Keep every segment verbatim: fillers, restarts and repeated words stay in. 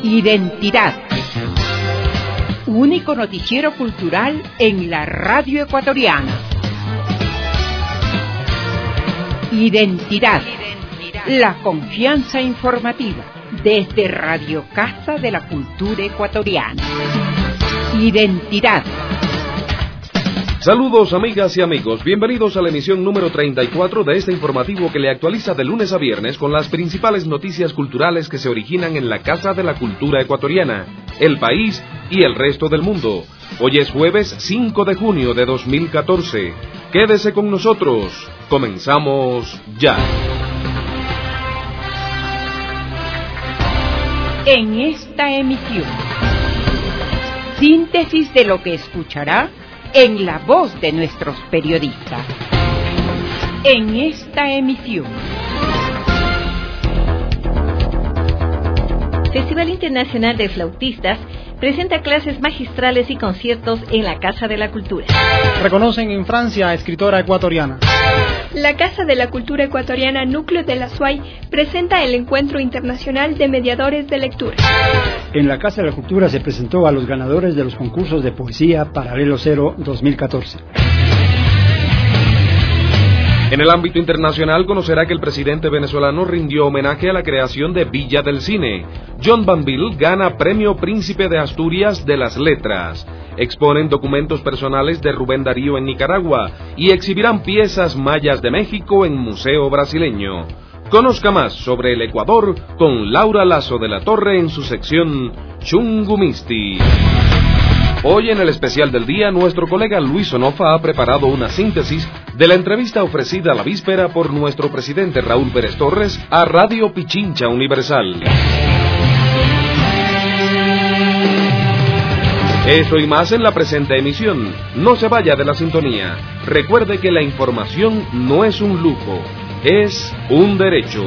Identidad. Único noticiero cultural en la radio ecuatoriana. Identidad. La confianza informativa desde Radio Casa de la Cultura Ecuatoriana. Identidad. Saludos amigas y amigos, bienvenidos a la emisión número treinta y cuatro de este informativo que le actualiza de lunes a viernes con las principales noticias culturales que se originan en la Casa de la Cultura Ecuatoriana, el país y el resto del mundo. Hoy es jueves cinco de junio de dos mil catorce. Quédese con nosotros, comenzamos ya. En esta emisión, síntesis de lo que escuchará en la voz de nuestros periodistas. En esta emisión, Festival Internacional de Flautistas presenta clases magistrales y conciertos en la Casa de la Cultura. Reconocen en Francia a escritora ecuatoriana. La Casa de la Cultura Ecuatoriana Núcleo de la S U A Y presenta el Encuentro Internacional de Mediadores de Lectura. En la Casa de la Cultura se presentó a los ganadores de los concursos de poesía Paralelo Cero dos mil catorce. En el ámbito internacional conocerá que el presidente venezolano rindió homenaje a la creación de Villa del Cine. John Banville gana Premio Príncipe de Asturias de las Letras. Exponen documentos personales de Rubén Darío en Nicaragua y exhibirán piezas mayas de México en Museo Brasileño. Conozca más sobre el Ecuador con Laura Lazo de la Torre en su sección Chungumisti. Hoy en el especial del día, nuestro colega Luis Onofa ha preparado una síntesis de la entrevista ofrecida a la víspera por nuestro presidente Raúl Pérez Torres a Radio Pichincha Universal. Eso y más en la presente emisión. No se vaya de la sintonía. Recuerde que la información no es un lujo, es un derecho.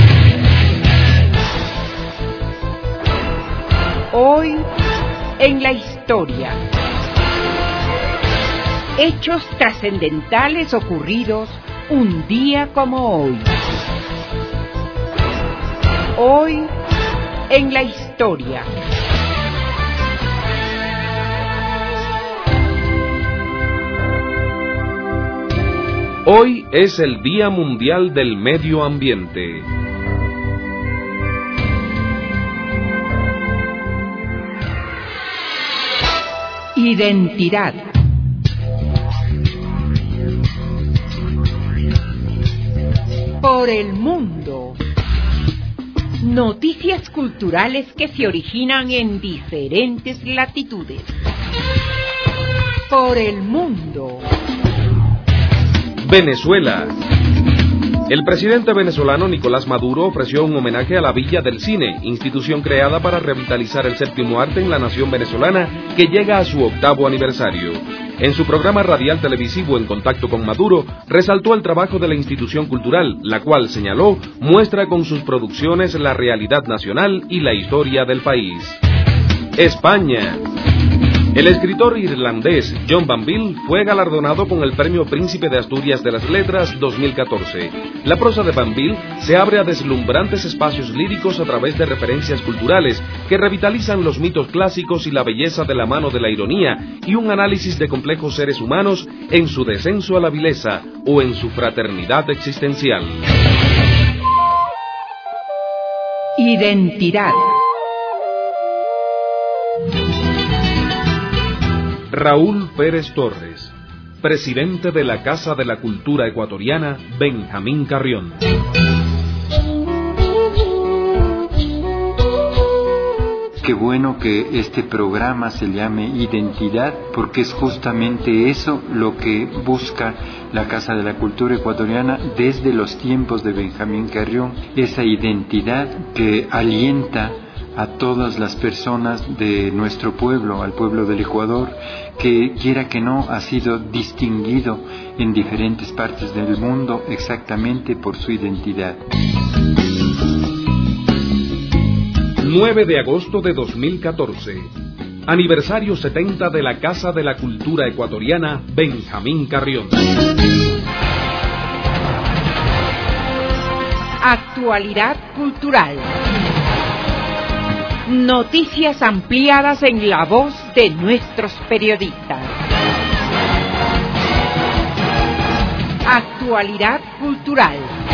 Hoy en la historia. Hechos trascendentales ocurridos un día como hoy. Hoy en la historia. Hoy es el Día Mundial del Medio Ambiente. Identidad. Por el mundo. Noticias culturales que se originan en diferentes latitudes. Por el mundo. Venezuela. El presidente venezolano Nicolás Maduro ofreció un homenaje a la Villa del Cine, institución creada para revitalizar el séptimo arte en la nación venezolana que llega a su octavo aniversario. En su programa radial televisivo En Contacto con Maduro, resaltó el trabajo de la institución cultural, la cual, señaló, muestra con sus producciones la realidad nacional y la historia del país. España. El escritor irlandés John Banville fue galardonado con el Premio Príncipe de Asturias de las Letras dos mil catorce. La prosa de Banville se abre a deslumbrantes espacios líricos a través de referencias culturales que revitalizan los mitos clásicos y la belleza de la mano de la ironía y un análisis de complejos seres humanos en su descenso a la vileza o en su fraternidad existencial. Identidad. Raúl Pérez Torres, presidente de la Casa de la Cultura Ecuatoriana, Benjamín Carrión. Qué bueno que este programa se llame Identidad, porque es justamente eso lo que busca la Casa de la Cultura Ecuatoriana desde los tiempos de Benjamín Carrión, esa identidad que alienta a todas las personas de nuestro pueblo, al pueblo del Ecuador, que quiera que no ha sido distinguido en diferentes partes del mundo exactamente por su identidad. nueve de agosto de dos mil catorce. Aniversario setenta de la Casa de la Cultura Ecuatoriana, Benjamín Carrión. Actualidad cultural. Noticias ampliadas en la voz de nuestros periodistas. Actualidad cultural.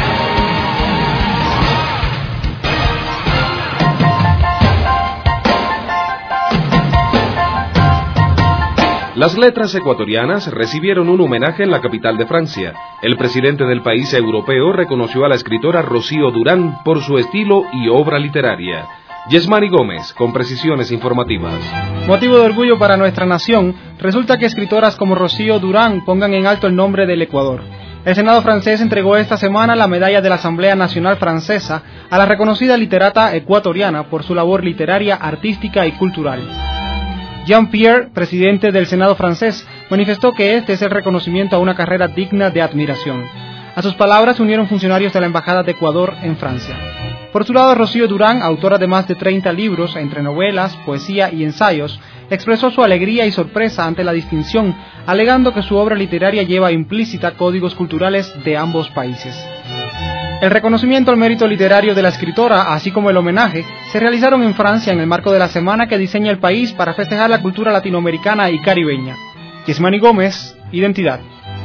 Las letras ecuatorianas recibieron un homenaje en la capital de Francia. El presidente del país europeo reconoció a la escritora Rocío Durán por su estilo y obra literaria. Yesmani Gómez, con precisiones informativas. Motivo de orgullo para nuestra nación, resulta que escritoras como Rocío Durán pongan en alto el nombre del Ecuador. El Senado francés entregó esta semana la medalla de la Asamblea Nacional Francesa a la reconocida literata ecuatoriana por su labor literaria, artística y cultural. Jean-Pierre, presidente del Senado francés, manifestó que este es el reconocimiento a una carrera digna de admiración. A sus palabras se unieron funcionarios de la Embajada de Ecuador en Francia. Por su lado, Rocío Durán, autora de más de treinta libros, entre novelas, poesía y ensayos, expresó su alegría y sorpresa ante la distinción, alegando que su obra literaria lleva implícita códigos culturales de ambos países. El reconocimiento al mérito literario de la escritora, así como el homenaje, se realizaron en Francia en el marco de la semana que diseña el país para festejar la cultura latinoamericana y caribeña. Yesmani Gómez, Identidad.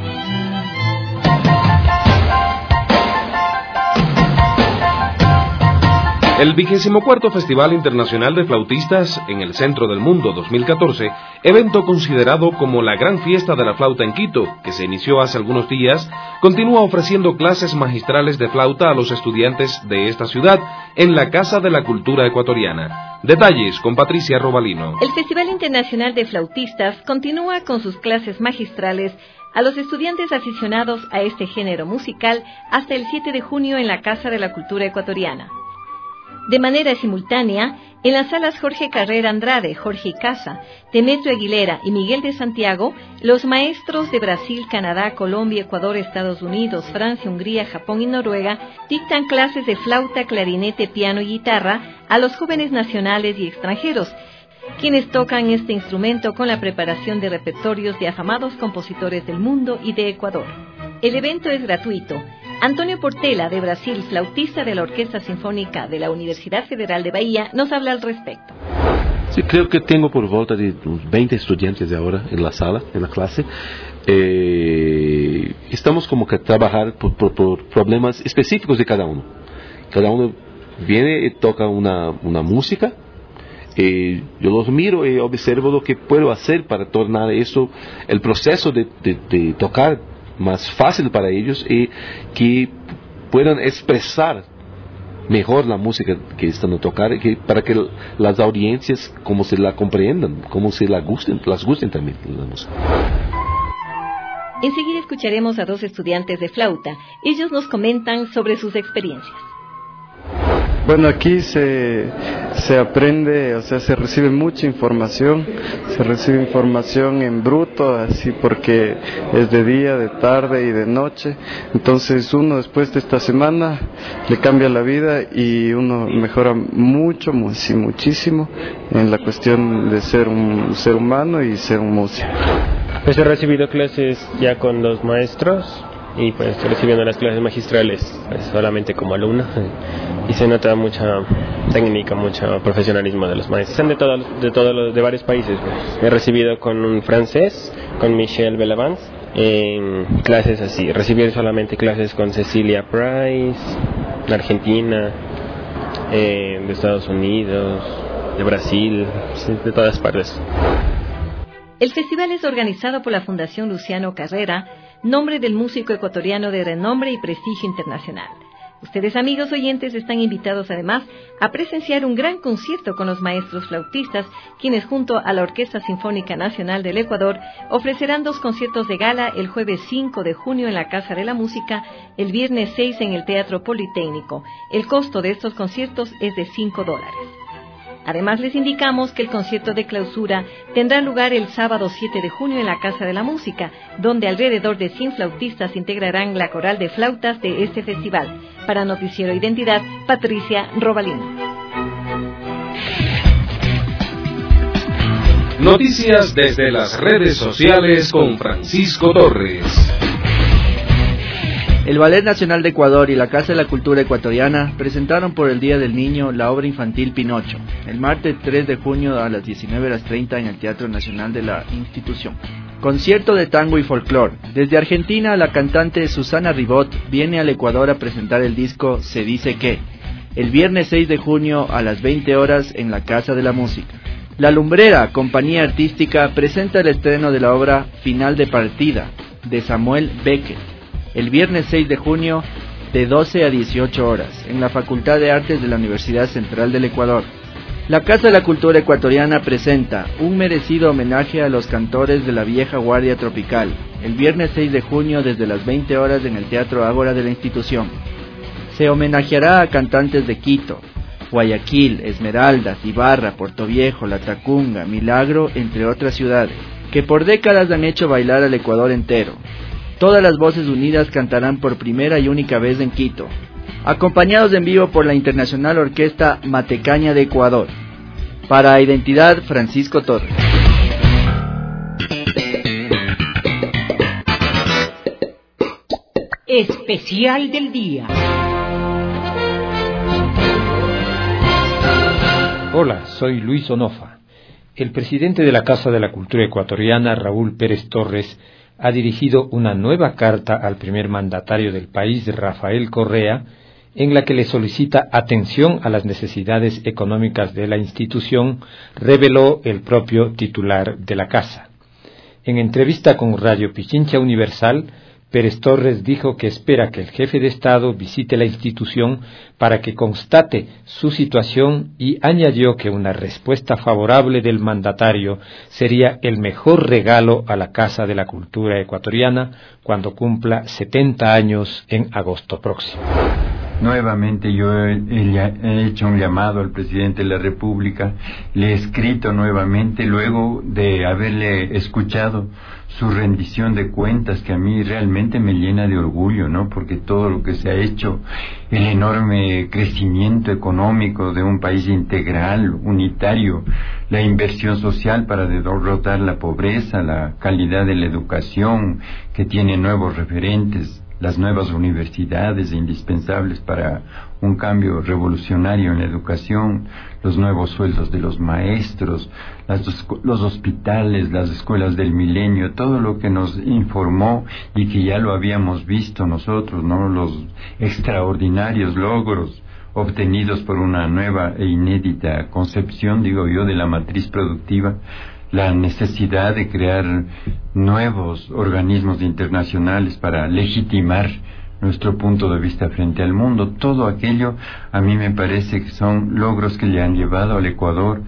El vigésimo cuarto Festival Internacional de Flautistas en el Centro del Mundo dos mil catorce, evento considerado como la gran fiesta de la flauta en Quito, que se inició hace algunos días, continúa ofreciendo clases magistrales de flauta a los estudiantes de esta ciudad en la Casa de la Cultura Ecuatoriana. Detalles con Patricia Robalino. El Festival Internacional de Flautistas continúa con sus clases magistrales a los estudiantes aficionados a este género musical hasta el siete de junio en la Casa de la Cultura Ecuatoriana. De manera simultánea, en las salas Jorge Carrera Andrade, Jorge Casa, Demetrio Aguilera y Miguel de Santiago, los maestros de Brasil, Canadá, Colombia, Ecuador, Estados Unidos, Francia, Hungría, Japón y Noruega dictan clases de flauta, clarinete, piano y guitarra a los jóvenes nacionales y extranjeros, quienes tocan este instrumento con la preparación de repertorios de afamados compositores del mundo y de Ecuador. El evento es gratuito. Antonio Portela, de Brasil, flautista de la Orquesta Sinfónica de la Universidad Federal de Bahía, nos habla al respecto. Sí, creo que tengo por volta de unos veinte estudiantes de ahora en la sala, en la clase. Eh, estamos como que a trabajar por, por, por problemas específicos de cada uno. Cada uno viene y toca una, una música. Eh, yo los miro y observo lo que puedo hacer para tornar eso, el proceso de, de, de tocar, más fácil para ellos y que puedan expresar mejor la música que están a tocar, que, para que las audiencias como se la comprendan, como se la gusten, las gusten también la música. Enseguida escucharemos a dos estudiantes de flauta. Ellos nos comentan sobre sus experiencias. Bueno, aquí se, se aprende, o sea, se recibe mucha información, se recibe información en bruto, así porque es de día, de tarde y de noche. Entonces uno después de esta semana le cambia la vida y uno mejora mucho, sí, muchísimo en la cuestión de ser un ser humano y ser un músico. Pues he recibido clases ya con dos maestros y pues estoy recibiendo las clases magistrales pues, solamente como alumno y se nota mucha técnica, mucho profesionalismo de los maestros. Son de todos, de todos los, de varios países. Pues. He recibido con un francés, con Michel Bellavance, en clases así. Recibí solamente clases con Cecilia Price, de Argentina, eh, de Estados Unidos, de Brasil, sí, de todas partes. El festival es organizado por la Fundación Luciano Carrera, nombre del músico ecuatoriano de renombre y prestigio internacional. Ustedes, amigos oyentes, están invitados además a presenciar un gran concierto con los maestros flautistas, quienes junto a la Orquesta Sinfónica Nacional del Ecuador ofrecerán dos conciertos de gala el jueves cinco de junio en la Casa de la Música, el viernes seis en el Teatro Politécnico. El costo de estos conciertos es de cinco dólares. Además, les indicamos que el concierto de clausura tendrá lugar el sábado siete de junio en la Casa de la Música, donde alrededor de cien flautistas integrarán la coral de flautas de este festival. Para Noticiero Identidad, Patricia Robalino. Noticias desde las redes sociales con Francisco Torres. El Ballet Nacional de Ecuador y la Casa de la Cultura Ecuatoriana presentaron por el Día del Niño la obra infantil Pinocho, el martes tres de junio a las diecinueve horas treinta en el Teatro Nacional de la institución. Concierto de tango y folclore. Desde Argentina, la cantante Susana Ribot viene al Ecuador a presentar el disco Se Dice Que, el viernes seis de junio a las veinte horas en la Casa de la Música. La Lumbrera, compañía artística, presenta el estreno de la obra Final de Partida, de Samuel Beckett, el viernes seis de junio de doce a dieciocho horas, en la Facultad de Artes de la Universidad Central del Ecuador. La Casa de la Cultura Ecuatoriana presenta un merecido homenaje a los cantores de la vieja guardia tropical, el viernes seis de junio desde las veinte horas en el Teatro Ágora de la institución. Se homenajeará a cantantes de Quito, Guayaquil, Esmeraldas, Ibarra, Puerto Viejo, La Tacunga, Milagro, entre otras ciudades, que por décadas han hecho bailar al Ecuador entero. Todas las voces unidas cantarán por primera y única vez en Quito, acompañados en vivo por la Internacional Orquesta Matecaña de Ecuador. Para Identidad, Francisco Torres. Especial del día. Hola, soy Luis Onofa. El presidente de la Casa de la Cultura Ecuatoriana, Raúl Pérez Torres, ha dirigido una nueva carta al primer mandatario del país, Rafael Correa, en la que le solicita atención a las necesidades económicas de la institución, reveló el propio titular de la casa. En entrevista con Radio Pichincha Universal, Pérez Torres dijo que espera que el jefe de Estado visite la institución para que constate su situación y añadió que una respuesta favorable del mandatario sería el mejor regalo a la Casa de la Cultura Ecuatoriana cuando cumpla setenta años en agosto próximo. Nuevamente yo he, he hecho un llamado al presidente de la República, le he escrito nuevamente luego de haberle escuchado su rendición de cuentas, que a mí realmente me llena de orgullo, ¿no? Porque todo lo que se ha hecho, el enorme crecimiento económico de un país integral, unitario, la inversión social para derrotar la pobreza, la calidad de la educación, que tiene nuevos referentes, las nuevas universidades indispensables para un cambio revolucionario en la educación, los nuevos sueldos de los maestros, las, los hospitales, las escuelas del milenio, todo lo que nos informó y que ya lo habíamos visto nosotros, ¿no? Los extraordinarios logros obtenidos por una nueva e inédita concepción, digo yo, de la matriz productiva, la necesidad de crear nuevos organismos internacionales para legitimar nuestro punto de vista frente al mundo. Todo aquello a mí me parece que son logros que le han llevado al Ecuador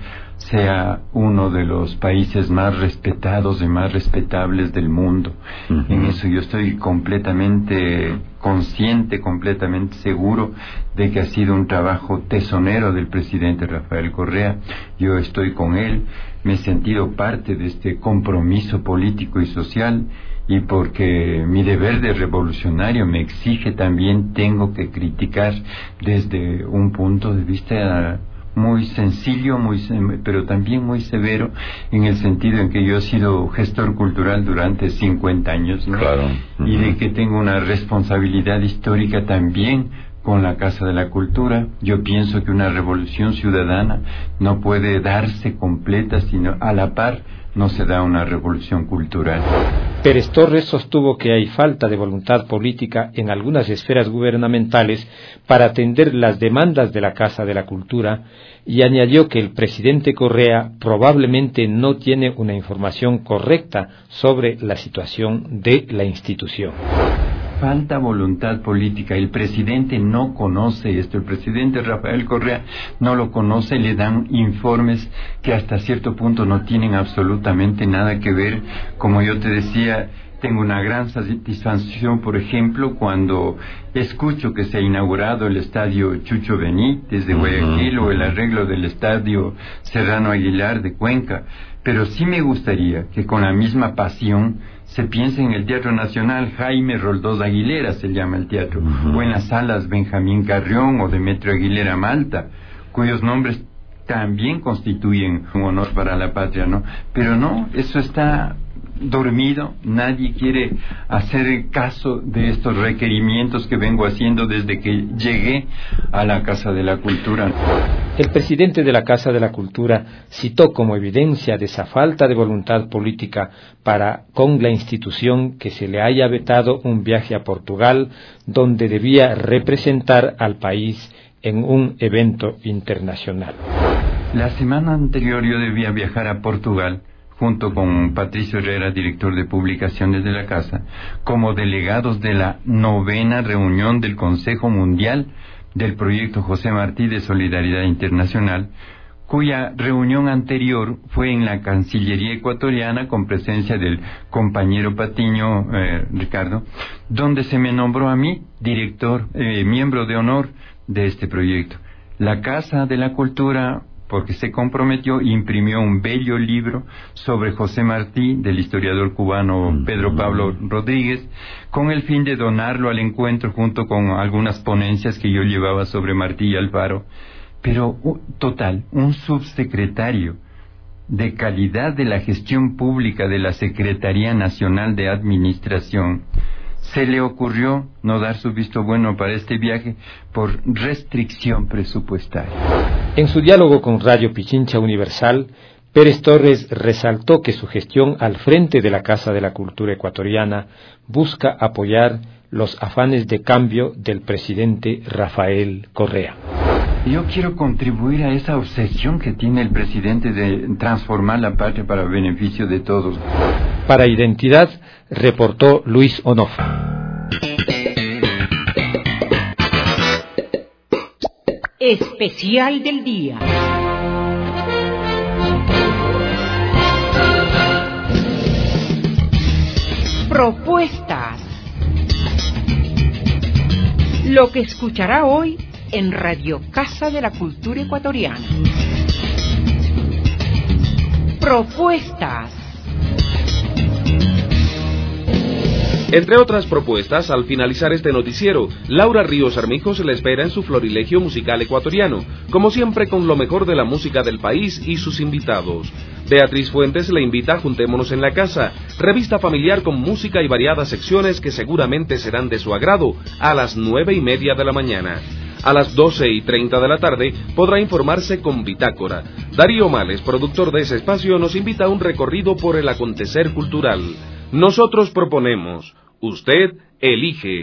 sea uno de los países más respetados y más respetables del mundo. Uh-huh. En eso yo estoy completamente consciente, completamente seguro de que ha sido un trabajo tesonero del presidente Rafael Correa. Yo estoy con él, me he sentido parte de este compromiso político y social, y porque mi deber de revolucionario me exige también, tengo que criticar desde un punto de vista muy sencillo, muy pero también muy severo, en el sentido en que yo he sido gestor cultural durante cincuenta años, ¿no? Claro. Uh-huh. Y de que tengo una responsabilidad histórica también con la Casa de la Cultura. Yo pienso que una revolución ciudadana no puede darse completa, sino a la par no se da una revolución cultural. Pérez Torres sostuvo que hay falta de voluntad política en algunas esferas gubernamentales para atender las demandas de la Casa de la Cultura y añadió que el presidente Correa probablemente no tiene una información correcta sobre la situación de la institución. Falta voluntad política. El presidente no conoce esto. El presidente Rafael Correa no lo conoce. Le dan informes que hasta cierto punto no tienen absolutamente nada que ver. Como yo te decía, tengo una gran satisfacción, por ejemplo, cuando escucho que se ha inaugurado el estadio Chucho Benítez de Guayaquil uh-huh. o el arreglo del estadio Serrano Aguilar de Cuenca. Pero sí me gustaría que con la misma pasión se piensa en el Teatro Nacional Jaime Roldós Aguilera, se llama el teatro, uh-huh. o en las salas Benjamín Carrión o Demetrio Aguilera Malta, cuyos nombres también constituyen un honor para la patria, ¿no? Pero no, eso está dormido, nadie quiere hacer caso de estos requerimientos que vengo haciendo desde que llegué a la Casa de la Cultura. El presidente de la Casa de la Cultura citó como evidencia de esa falta de voluntad política para con la institución que se le haya vetado un viaje a Portugal, donde debía representar al país en un evento internacional. La semana anterior yo debía viajar a Portugal junto con Patricio Herrera, director de publicaciones de la Casa, como delegados de la novena reunión del Consejo Mundial del Proyecto José Martí de Solidaridad Internacional, cuya reunión anterior fue en la Cancillería ecuatoriana con presencia del compañero Patiño, eh, Ricardo, donde se me nombró a mí director, eh, miembro de honor de este proyecto. La Casa de la Cultura, porque se comprometió, imprimió un bello libro sobre José Martí, del historiador cubano Pedro Pablo Rodríguez, con el fin de donarlo al encuentro junto con algunas ponencias que yo llevaba sobre Martí y Alfaro. Pero, total, un subsecretario de calidad de la gestión pública de la Secretaría Nacional de Administración, se le ocurrió no dar su visto bueno para este viaje por restricción presupuestaria. En su diálogo con Radio Pichincha Universal, Pérez Torres resaltó que su gestión al frente de la Casa de la Cultura ecuatoriana busca apoyar los afanes de cambio del presidente Rafael Correa. Yo quiero contribuir a esa obsesión que tiene el presidente de transformar la patria para beneficio de todos. Para Identidad, reportó Luis Onofa. Especial del día. Propuestas. Lo que escuchará hoy en Radio Casa de la Cultura Ecuatoriana. Propuestas. Entre otras propuestas, al finalizar este noticiero, Laura Ríos Armijos le espera en su florilegio musical ecuatoriano, como siempre con lo mejor de la música del país y sus invitados. Beatriz Fuentes le invita a Juntémonos en la Casa, revista familiar con música y variadas secciones que seguramente serán de su agrado, a las nueve y media de la mañana. A las doce y treinta de la tarde podrá informarse con Bitácora. Darío Males, productor de ese espacio, nos invita a un recorrido por el acontecer cultural. Nosotros proponemos, usted elige.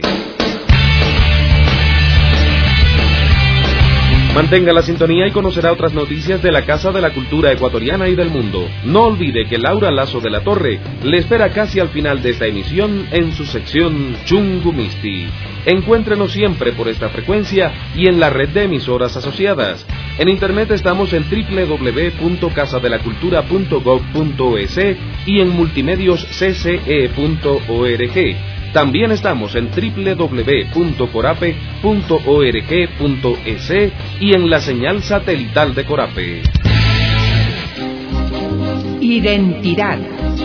Mantenga la sintonía y conocerá otras noticias de la Casa de la Cultura Ecuatoriana y del mundo. No olvide que Laura Lazo de la Torre le espera casi al final de esta emisión en su sección Chungumisti. Encuéntrenos siempre por esta frecuencia y en la red de emisoras asociadas. En internet estamos en doble u doble u doble u punto casa de la cultura punto gob punto es y en multimedios c c e punto org. También estamos en doble u doble u doble u punto corape punto org punto es y en la señal satelital de Corape. Identidad.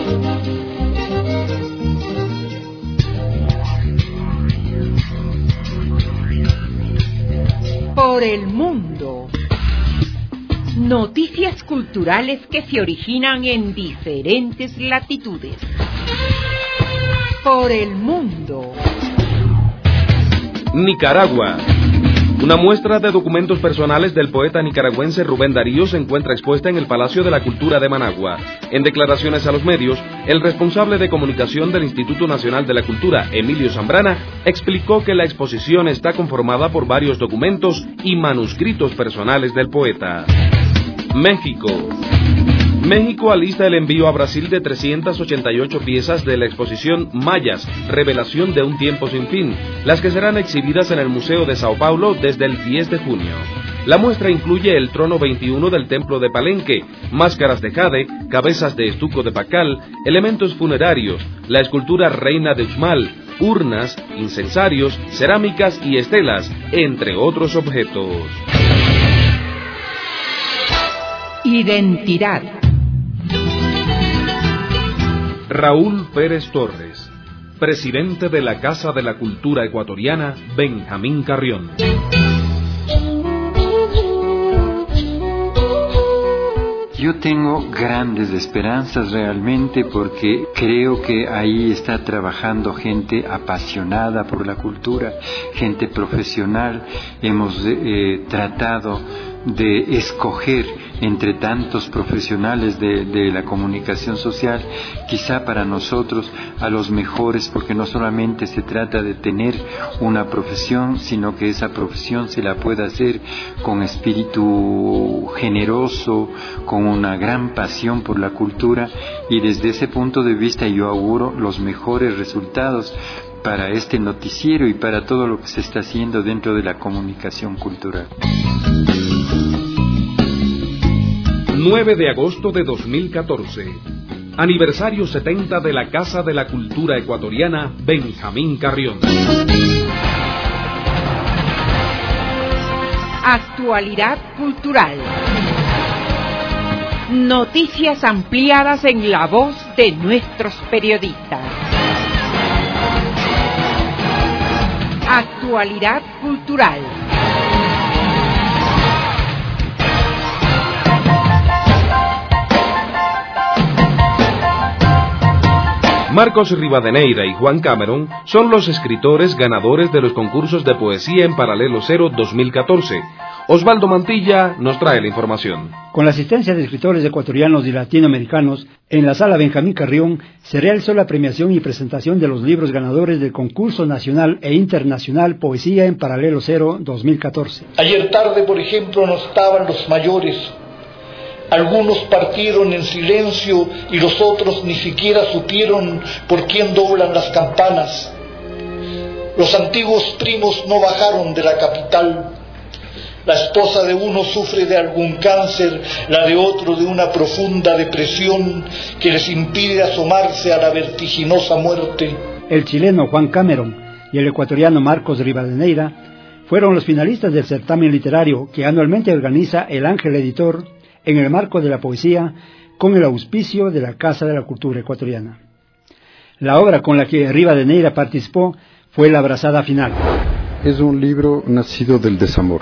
Por el mundo. Noticias culturales que se originan en diferentes latitudes. Por el mundo. Nicaragua. Una muestra de documentos personales del poeta nicaragüense Rubén Darío se encuentra expuesta en el Palacio de la Cultura de Managua. En declaraciones a los medios, el responsable de comunicación del Instituto Nacional de la Cultura, Emilio Zambrana, explicó que la exposición está conformada por varios documentos y manuscritos personales del poeta. México. México alista el envío a Brasil de trescientas ochenta y ocho piezas de la exposición Mayas, Revelación de un tiempo sin fin, las que serán exhibidas en el Museo de Sao Paulo desde el diez de junio. La muestra incluye el trono veintiuno del Templo de Palenque, máscaras de jade, cabezas de estuco de Pacal, elementos funerarios, la escultura Reina de Uxmal, urnas, incensarios, cerámicas y estelas, entre otros objetos. Identidad. Raúl Pérez Torres, presidente de la Casa de la Cultura Ecuatoriana, Benjamín Carrión. Yo tengo grandes esperanzas realmente porque creo que ahí está trabajando gente apasionada por la cultura, gente profesional. Hemos eh, tratado de escoger entre tantos profesionales de, de la comunicación social, quizá para nosotros a los mejores, porque no solamente se trata de tener una profesión, sino que esa profesión se la pueda hacer con espíritu generoso, con una gran pasión por la cultura, y desde ese punto de vista yo auguro los mejores resultados para este noticiero y para todo lo que se está haciendo dentro de la comunicación cultural. nueve de agosto de dos mil catorce, aniversario setenta de la Casa de la Cultura Ecuatoriana Benjamín Carrión. Actualidad cultural. Noticias ampliadas en la voz de nuestros periodistas. Actualidad cultural. Marcos Rivadeneira y Juan Cameron son los escritores ganadores de los concursos de poesía en Paralelo Cero dos mil catorce. Osvaldo Mantilla nos trae la información. Con la asistencia de escritores ecuatorianos y latinoamericanos, en la sala Benjamín Carrión se realizó la premiación y presentación de los libros ganadores del concurso nacional e internacional Poesía en Paralelo Cero dos mil catorce. Ayer tarde, por ejemplo, no estaban los mayores. Algunos partieron en silencio y los otros ni siquiera supieron por quién doblan las campanas. Los antiguos primos no bajaron de la capital. La esposa de uno sufre de algún cáncer, la de otro de una profunda depresión que les impide asomarse a la vertiginosa muerte. El chileno Juan Cameron y el ecuatoriano Marcos Rivadeneira fueron los finalistas del certamen literario que anualmente organiza el Ángel Editor en el marco de la poesía, con el auspicio de la Casa de la Cultura Ecuatoriana. La obra con la que Rivadeneira participó fue La Abrazada Final. Es un libro nacido del desamor.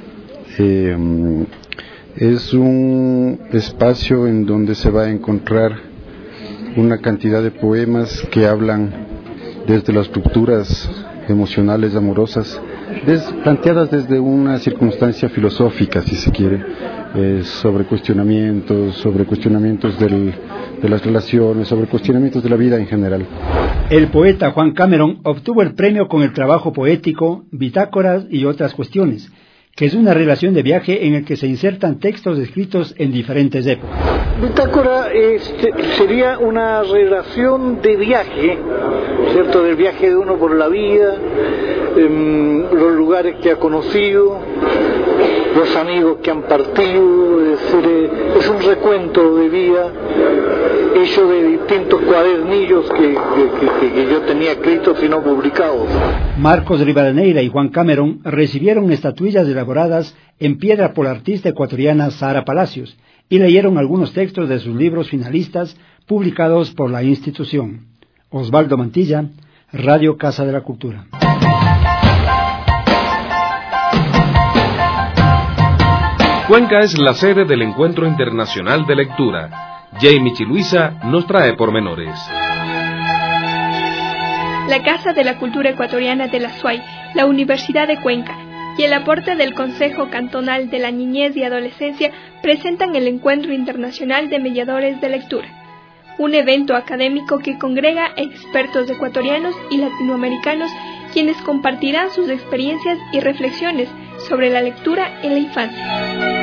Eh, es un espacio en donde se va a encontrar una cantidad de poemas que hablan desde las rupturas emocionales amorosas, des, planteadas desde una circunstancia filosófica, si se quiere, eh, sobre cuestionamientos, sobre cuestionamientos del, de las relaciones, sobre cuestionamientos de la vida en general. El poeta Juan Cameron obtuvo el premio con el trabajo poético Bitácoras y otras cuestiones, que es una relación de viaje en el que se insertan textos escritos en diferentes épocas. Bitácora este, sería una relación de viaje, ¿cierto? Del viaje de uno por la vida, eh, los lugares que ha conocido, los amigos que han partido, es decir, eh, es un recuento de vida hecho de distintos cuadernillos que, que, que, que yo tenía escritos y no publicados. Marcos Rivadeneira y Juan Cameron recibieron estatuillas elaboradas en piedra por la artista ecuatoriana Sara Palacios y leyeron algunos textos de sus libros finalistas publicados por la institución. Osvaldo Mantilla, Radio Casa de la Cultura. Cuenca es la sede del Encuentro Internacional de Lectura. Jamie Chiluisa nos trae pormenores. La Casa de la Cultura Ecuatoriana de la S U A Y, la Universidad de Cuenca y el aporte del Consejo Cantonal de la Niñez y Adolescencia presentan el Encuentro Internacional de Mediadores de Lectura, un evento académico que congrega expertos ecuatorianos y latinoamericanos quienes compartirán sus experiencias y reflexiones sobre la lectura en la infancia.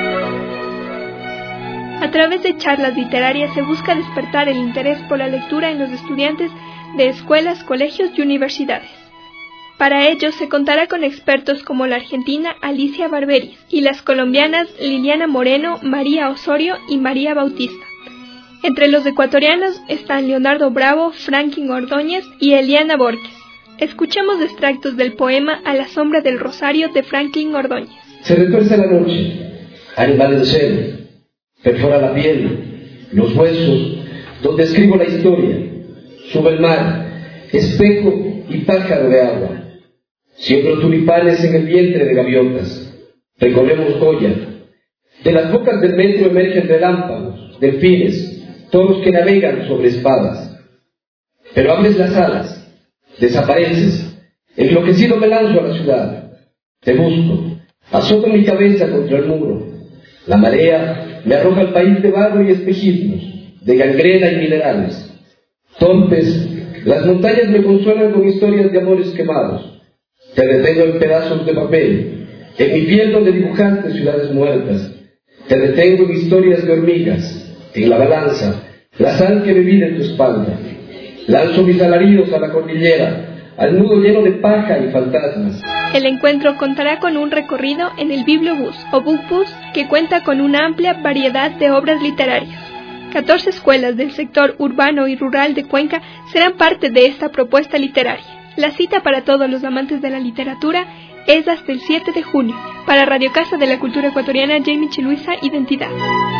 A través de charlas literarias se busca despertar el interés por la lectura en los estudiantes de escuelas, colegios y universidades. Para ello se contará con expertos como la argentina Alicia Barberis y las colombianas Liliana Moreno, María Osorio y María Bautista. Entre los ecuatorianos están Leonardo Bravo, Franklin Ordóñez y Eliana Borges. Escuchemos extractos del poema A la sombra del rosario de Franklin Ordóñez. Se retuerce la noche, animal del cielo, perfora la piel, los huesos, donde escribo la historia. Sube el mar, espejo y pájaro de agua. Siembro tulipanes en el vientre de gaviotas. Recorremos Goya. De las bocas del metro emergen relámpagos. delfines, toros que navegan sobre espadas. Pero abres las alas, desapareces, enloquecido me lanzo a la ciudad. Te busco, azoto mi cabeza contra el muro. La marea me arroja al país de barro y espejismos, de gangrena y minerales. Torpes, las montañas me consuelan con historias de amores quemados. Te detengo en pedazos de papel, en mi piel donde dibujaste ciudades muertas. Te detengo en historias de hormigas, en la balanza, la sal que bebí de tu espalda. Lanzo mis alaridos a la cordillera, al nudo lleno de paja y fantasmas. El encuentro contará con un recorrido en el Bibliobús o Bookbus, que cuenta con una amplia variedad de obras literarias. catorce escuelas del sector urbano y rural de Cuenca serán parte de esta propuesta literaria. La cita para todos los amantes de la literatura es hasta el siete de junio. Para Radio Casa de la Cultura Ecuatoriana, Jamie Chiluisa, Identidad.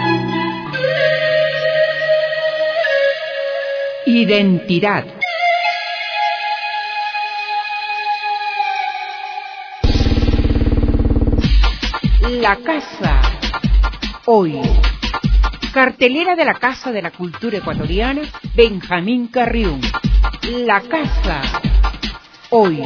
Identidad. La Casa hoy. Cartelera de la Casa de la Cultura Ecuatoriana, Benjamín Carrión. La Casa hoy.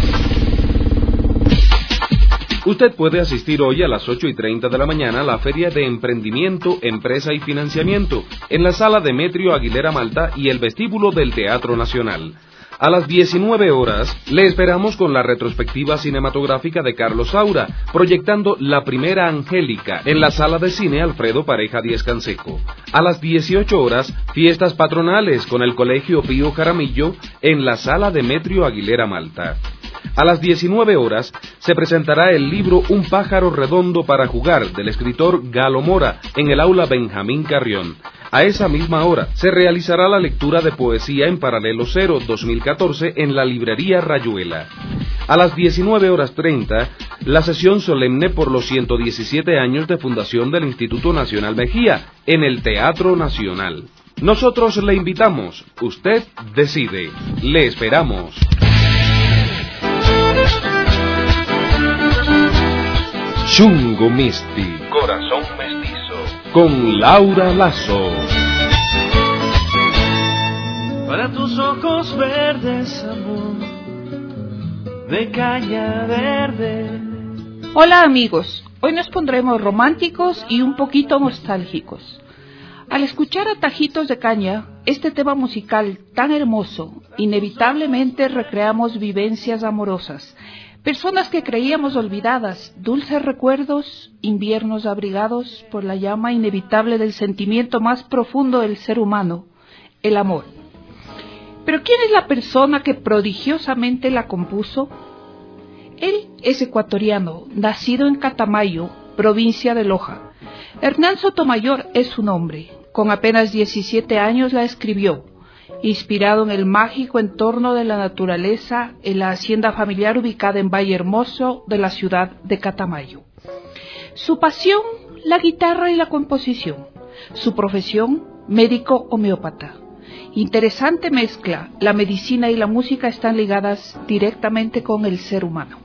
Usted puede asistir hoy a las ocho y treinta de la mañana a la Feria de Emprendimiento, Empresa y Financiamiento, en la sala Demetrio Aguilera Malta y el vestíbulo del Teatro Nacional. A las diecinueve horas, le esperamos con la retrospectiva cinematográfica de Carlos Saura, proyectando La Primera Angélica, en la sala de cine Alfredo Pareja Díez Canseco. A las dieciocho horas, fiestas patronales con el Colegio Pío Jaramillo, en la sala Demetrio Aguilera Malta. A las diecinueve horas se presentará el libro Un pájaro redondo para jugar, del escritor Galo Mora, en el aula Benjamín Carrión. A esa misma hora se realizará la lectura de poesía en Paralelo Cero dos mil catorce en la librería Rayuela. A las diecinueve horas treinta, la sesión solemne por los ciento diecisiete años de fundación del Instituto Nacional Mejía, en el Teatro Nacional. Nosotros le invitamos, usted decide, le esperamos. Chungo Misti, Corazón Mestizo, con Laura Lazo. Para tus ojos verdes, amor, de caña verde. Hola amigos, hoy nos pondremos románticos y un poquito nostálgicos. Al escuchar a Tajitos de Caña, este tema musical tan hermoso, inevitablemente recreamos vivencias amorosas, personas que creíamos olvidadas, dulces recuerdos, inviernos abrigados por la llama inevitable del sentimiento más profundo del ser humano, el amor. Pero ¿quién es la persona que prodigiosamente la compuso? Él es ecuatoriano, nacido en Catamayo, provincia de Loja. Hernán Sotomayor es su nombre. Con apenas diecisiete años la escribió, inspirado en el mágico entorno de la naturaleza en la hacienda familiar ubicada en Valle Hermoso de la ciudad de Catamayo. Su pasión, la guitarra y la composición. Su profesión, médico homeópata. Interesante mezcla, la medicina y la música están ligadas directamente con el ser humano.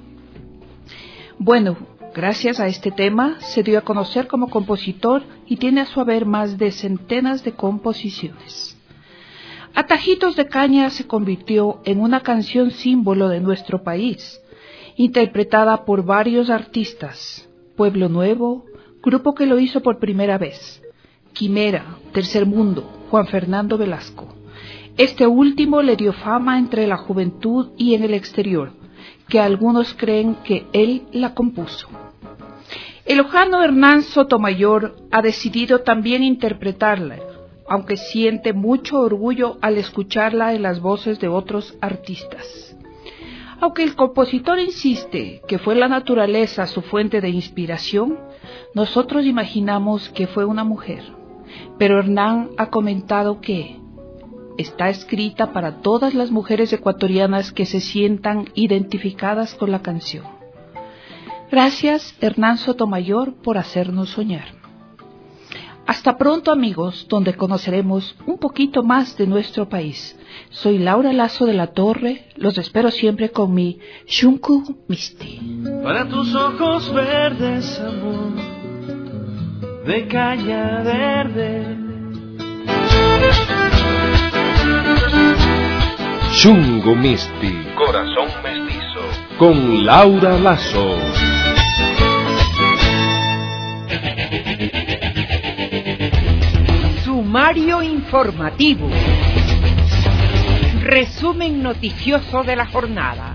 Bueno, gracias a este tema se dio a conocer como compositor y tiene a su haber más de centenas de composiciones. A Tajitos de Caña se convirtió en una canción símbolo de nuestro país, interpretada por varios artistas: Pueblo Nuevo, grupo que lo hizo por primera vez; Quimera, Tercer Mundo, Juan Fernando Velasco. Este último le dio fama entre la juventud y en el exterior, que algunos creen que él la compuso. El lojano Hernán Sotomayor ha decidido también interpretarla, aunque siente mucho orgullo al escucharla en las voces de otros artistas. Aunque el compositor insiste que fue la naturaleza su fuente de inspiración, nosotros imaginamos que fue una mujer. Pero Hernán ha comentado que está escrita para todas las mujeres ecuatorianas que se sientan identificadas con la canción. Gracias, Hernán Sotomayor, por hacernos soñar. Hasta pronto, amigos, donde conoceremos un poquito más de nuestro país. Soy Laura Lazo de la Torre, los espero siempre con mi Chungo Misti. Para tus ojos verdes, amor, de caña verde. Chungo Misti, Corazón Mestizo, con Laura Lazo. Sumario informativo. Resumen noticioso de la jornada.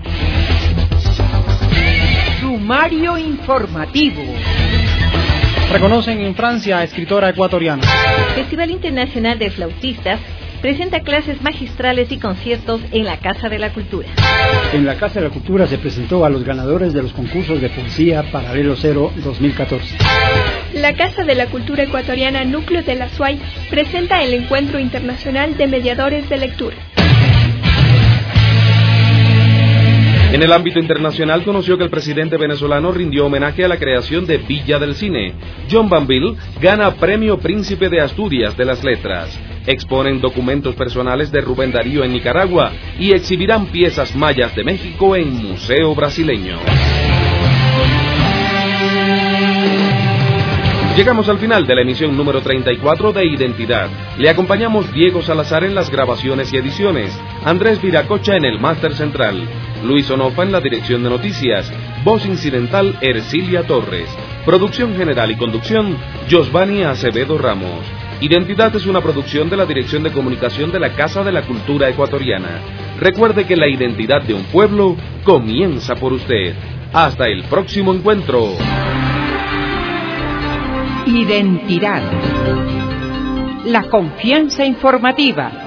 Sumario informativo. Reconocen en Francia a escritora ecuatoriana. Festival Internacional de Flautistas presenta clases magistrales y conciertos en la Casa de la Cultura. En la Casa de la Cultura se presentó a los ganadores de los concursos de poesía Paralelo Cero dos mil catorce. La Casa de la Cultura Ecuatoriana Núcleo de la SUAY presenta el Encuentro Internacional de Mediadores de Lectura. En el ámbito internacional conoció que el presidente venezolano rindió homenaje a la creación de Villa del Cine. John Banville gana Premio Príncipe de Asturias de las Letras. Exponen documentos personales de Rubén Darío en Nicaragua y exhibirán piezas mayas de México en Museo Brasileño. Llegamos al final de la emisión número treinta y cuatro de Identidad. Le acompañamos Diego Salazar en las grabaciones y ediciones, Andrés Viracocha en el máster central, Luis Onofa en la dirección de noticias, voz incidental Ercilia Torres, producción general y conducción Josvani Acevedo Ramos. Identidad es una producción de la Dirección de Comunicación de la Casa de la Cultura Ecuatoriana. Recuerde que la identidad de un pueblo comienza por usted. Hasta el próximo encuentro. Identidad. La confianza informativa.